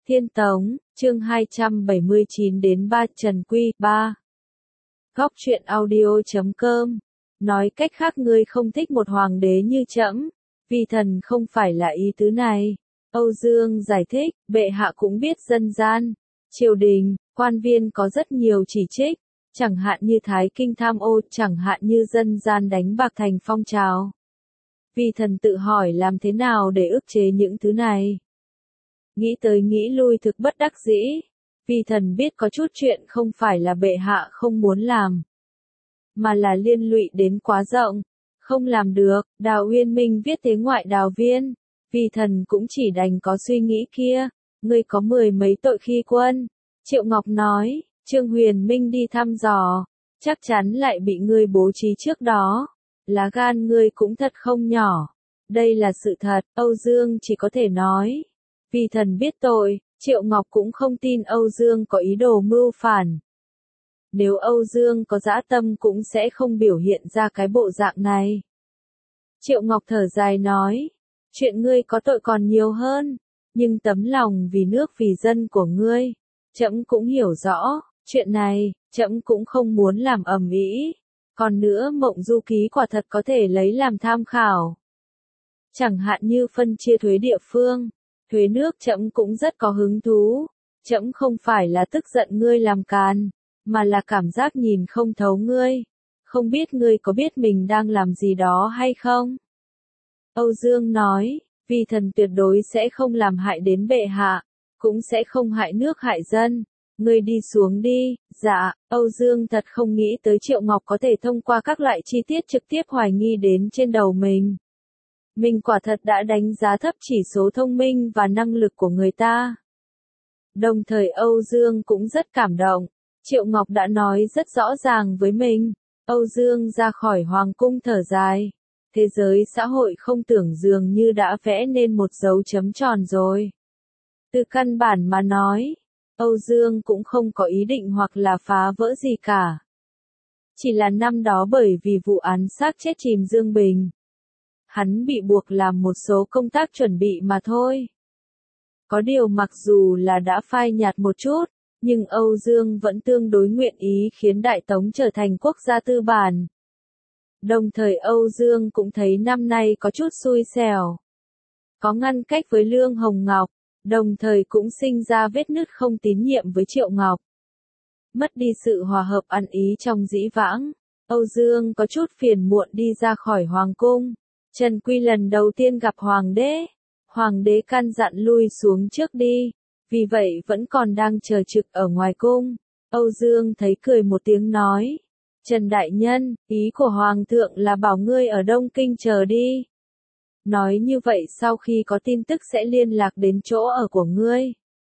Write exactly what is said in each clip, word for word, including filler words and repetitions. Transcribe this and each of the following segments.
Thiên Tống, chương hai trăm bảy mươi chín đến ba Trần Quy, ba. Góc truyện audio chấm com. Nói cách khác ngươi không thích một hoàng đế như trẫm, vì thần không phải là ý tứ này. Âu Dương giải thích, bệ hạ cũng biết dân gian, triều đình, quan viên có rất nhiều chỉ trích, chẳng hạn như Thái Kinh tham ô, chẳng hạn như dân gian đánh bạc thành phong trào. Vì thần tự hỏi làm thế nào để ức chế những thứ này. Nghĩ tới nghĩ lui thực bất đắc dĩ, vì thần biết có chút chuyện không phải là bệ hạ không muốn làm, mà là liên lụy đến quá rộng, không làm được. Đào Uyên Minh viết thế ngoại đào viên, vì thần cũng chỉ đành có suy nghĩ kia. Ngươi có mười mấy tội khi quân, Triệu Ngọc nói. Trương Huyền Minh đi thăm dò, chắc chắn lại bị ngươi bố trí trước đó. Lá gan ngươi cũng thật không nhỏ. Đây là sự thật, Âu Dương chỉ có thể nói. Vì thần biết tội, Triệu Ngọc cũng không tin Âu Dương có ý đồ mưu phản. Nếu Âu Dương có dã tâm cũng sẽ không biểu hiện ra cái bộ dạng này. Triệu Ngọc thở dài nói, chuyện ngươi có tội còn nhiều hơn, nhưng tấm lòng vì nước vì dân của ngươi, trẫm cũng hiểu rõ, chuyện này, trẫm cũng không muốn làm ầm ĩ. Còn nữa Mộng Du Ký quả thật có thể lấy làm tham khảo. Chẳng hạn như phân chia thuế địa phương, thuế nước trẫm cũng rất có hứng thú. Trẫm không phải là tức giận ngươi làm càn, mà là cảm giác nhìn không thấu ngươi. Không biết ngươi có biết mình đang làm gì đó hay không? Âu Dương nói, vì thần tuyệt đối sẽ không làm hại đến bệ hạ, cũng sẽ không hại nước hại dân. Ngươi đi xuống đi. Dạ. Âu Dương thật không nghĩ tới Triệu Ngọc có thể thông qua các loại chi tiết trực tiếp hoài nghi đến trên đầu mình. Mình quả thật đã đánh giá thấp chỉ số thông minh và năng lực của người ta. Đồng thời Âu Dương cũng rất cảm động. Triệu Ngọc đã nói rất rõ ràng với mình. Âu Dương ra khỏi hoàng cung thở dài. Thế giới xã hội không tưởng dường như đã vẽ nên một dấu chấm tròn rồi. Từ căn bản mà nói, Âu Dương cũng không có ý định hoặc là phá vỡ gì cả. Chỉ là năm đó bởi vì vụ án xác chết chìm Dương Bình, hắn bị buộc làm một số công tác chuẩn bị mà thôi. Có điều mặc dù là đã phai nhạt một chút, nhưng Âu Dương vẫn tương đối nguyện ý khiến Đại Tống trở thành quốc gia tư bản. Đồng thời Âu Dương cũng thấy năm nay có chút xui xẻo. Có ngăn cách với Lương Hồng Ngọc, đồng thời cũng sinh ra vết nứt không tín nhiệm với Triệu Ngọc. Mất đi sự hòa hợp ăn ý trong dĩ vãng, Âu Dương có chút phiền muộn đi ra khỏi hoàng cung. Trần Quy lần đầu tiên gặp hoàng đế. Hoàng đế căn dặn lui xuống trước đi, vì vậy vẫn còn đang chờ trực ở ngoài cung. Âu Dương thấy cười một tiếng nói, Trần Đại Nhân, ý của Hoàng thượng là bảo ngươi ở Đông Kinh chờ đi. Nói như vậy sau khi có tin tức sẽ liên lạc đến chỗ ở của ngươi.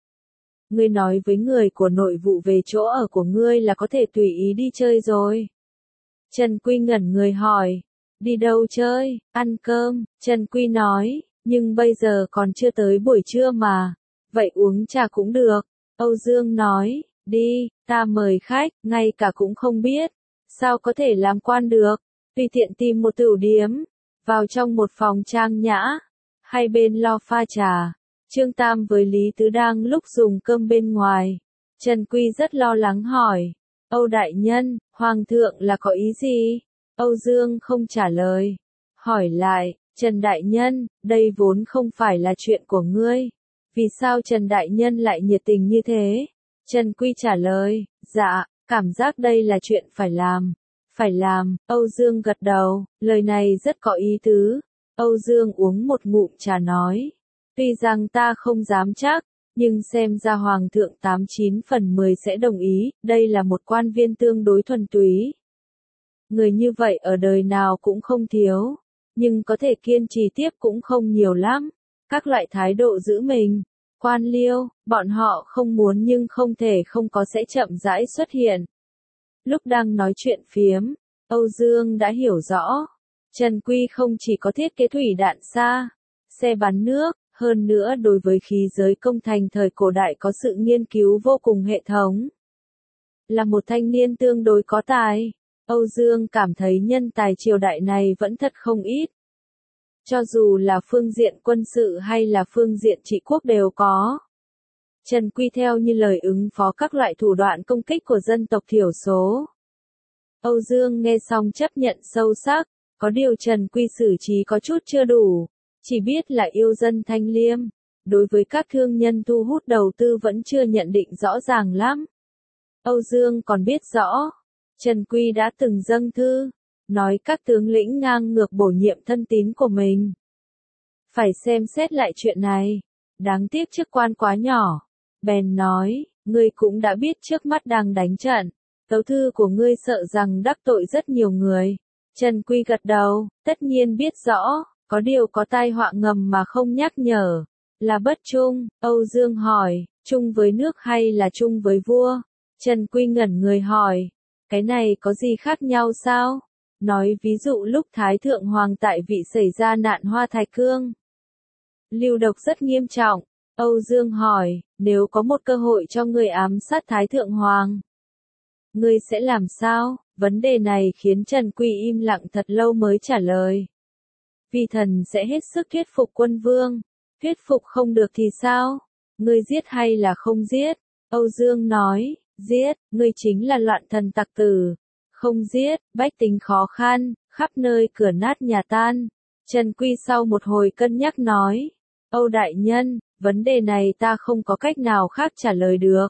Ngươi nói với người của nội vụ về chỗ ở của ngươi là có thể tùy ý đi chơi rồi. Trần Quy ngẩn người hỏi, đi đâu chơi, ăn cơm. Trần Quy nói, nhưng bây giờ còn chưa tới buổi trưa mà, vậy uống trà cũng được. Âu Dương nói, đi, ta mời khách, ngay cả cũng không biết, sao có thể làm quan được. Tùy tiện tìm một tửu điếm, vào trong một phòng trang nhã, hai bên lo pha trà. Trương Tam với Lý Tứ đang lúc dùng cơm bên ngoài. Trần Quy rất lo lắng hỏi, Âu Đại Nhân, Hoàng thượng là có ý gì? Âu Dương không trả lời, hỏi lại, Trần Đại Nhân, đây vốn không phải là chuyện của ngươi. Vì sao Trần Đại Nhân lại nhiệt tình như thế? Trần Quy trả lời, dạ, cảm giác đây là chuyện phải làm. Phải làm. Âu Dương gật đầu, lời này rất có ý tứ. Âu Dương uống một ngụm trà nói, tuy rằng ta không dám chắc, nhưng xem ra Hoàng thượng tám chín phần mười sẽ đồng ý. Đây là một quan viên tương đối thuần túy. Người như vậy ở đời nào cũng không thiếu, nhưng có thể kiên trì tiếp cũng không nhiều lắm. Các loại thái độ giữ mình, quan liêu, bọn họ không muốn nhưng không thể không có sẽ chậm rãi xuất hiện. Lúc đang nói chuyện phiếm, Âu Dương đã hiểu rõ, Trần Quy không chỉ có thiết kế thủy đạn xa, xe bắn nước, hơn nữa đối với khí giới công thành thời cổ đại có sự nghiên cứu vô cùng hệ thống. Là một thanh niên tương đối có tài, Âu Dương cảm thấy nhân tài triều đại này vẫn thật không ít. Cho dù là phương diện quân sự hay là phương diện trị quốc đều có. Trần Quy theo như lời ứng phó các loại thủ đoạn công kích của dân tộc thiểu số. Âu Dương nghe xong chấp nhận sâu sắc, có điều Trần Quy xử trí có chút chưa đủ, chỉ biết là yêu dân thanh liêm, đối với các thương nhân thu hút đầu tư vẫn chưa nhận định rõ ràng lắm. Âu Dương còn biết rõ, Trần Quy đã từng dâng thư, nói các tướng lĩnh ngang ngược bổ nhiệm thân tín của mình. Phải xem xét lại chuyện này, đáng tiếc chức quan quá nhỏ. Bèn nói, ngươi cũng đã biết trước mắt đang đánh trận, tấu thư của ngươi sợ rằng đắc tội rất nhiều người. Trần Quy gật đầu, tất nhiên biết rõ, có điều có tai họa ngầm mà không nhắc nhở, là bất trung. Âu Dương hỏi, chung với nước hay là chung với vua? Trần Quy ngẩn người hỏi, cái này có gì khác nhau sao? Nói ví dụ lúc Thái Thượng Hoàng tại vị xảy ra nạn Hoa Thái Cương, lưu độc rất nghiêm trọng. Âu Dương hỏi, nếu có một cơ hội cho ngươi ám sát Thái Thượng Hoàng, ngươi sẽ làm sao? Vấn đề này khiến Trần Quy im lặng thật lâu mới trả lời. Vi thần sẽ hết sức thuyết phục quân vương. Thuyết phục không được thì sao? Ngươi giết hay là không giết? Âu Dương nói, giết, ngươi chính là loạn thần tặc tử. Không giết, bách tính khó khăn, khắp nơi cửa nát nhà tan. Trần Quy sau một hồi cân nhắc nói, Âu đại nhân, vấn đề này ta không có cách nào khác trả lời được.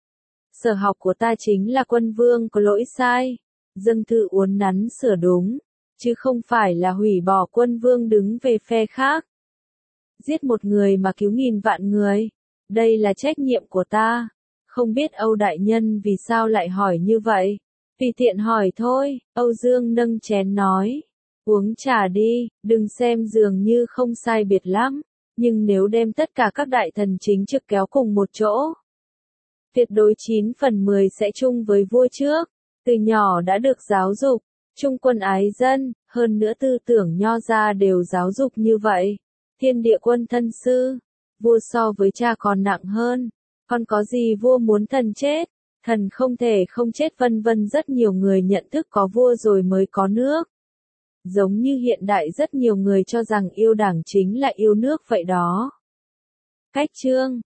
Sở học của ta chính là quân vương có lỗi sai, dâng thư uốn nắn sửa đúng, chứ không phải là hủy bỏ quân vương đứng về phe khác. Giết một người mà cứu nghìn vạn người, đây là trách nhiệm của ta. Không biết Âu đại nhân vì sao lại hỏi như vậy? Vì tiện hỏi thôi. Âu Dương nâng chén nói, uống trà đi, đừng xem dường như không sai biệt lắm, nhưng nếu đem tất cả các đại thần chính trực kéo cùng một chỗ, tuyệt đối chín phần mười sẽ chung với vua trước. Từ nhỏ đã được giáo dục, trung quân ái dân, hơn nữa tư tưởng nho gia đều giáo dục như vậy. Thiên địa quân thân sư, vua so với cha còn nặng hơn, còn có gì vua muốn thần chết, thần không thể không chết vân vân. Rất nhiều người nhận thức có vua rồi mới có nước. Giống như hiện đại rất nhiều người cho rằng yêu đảng chính là yêu nước vậy đó. Cách chương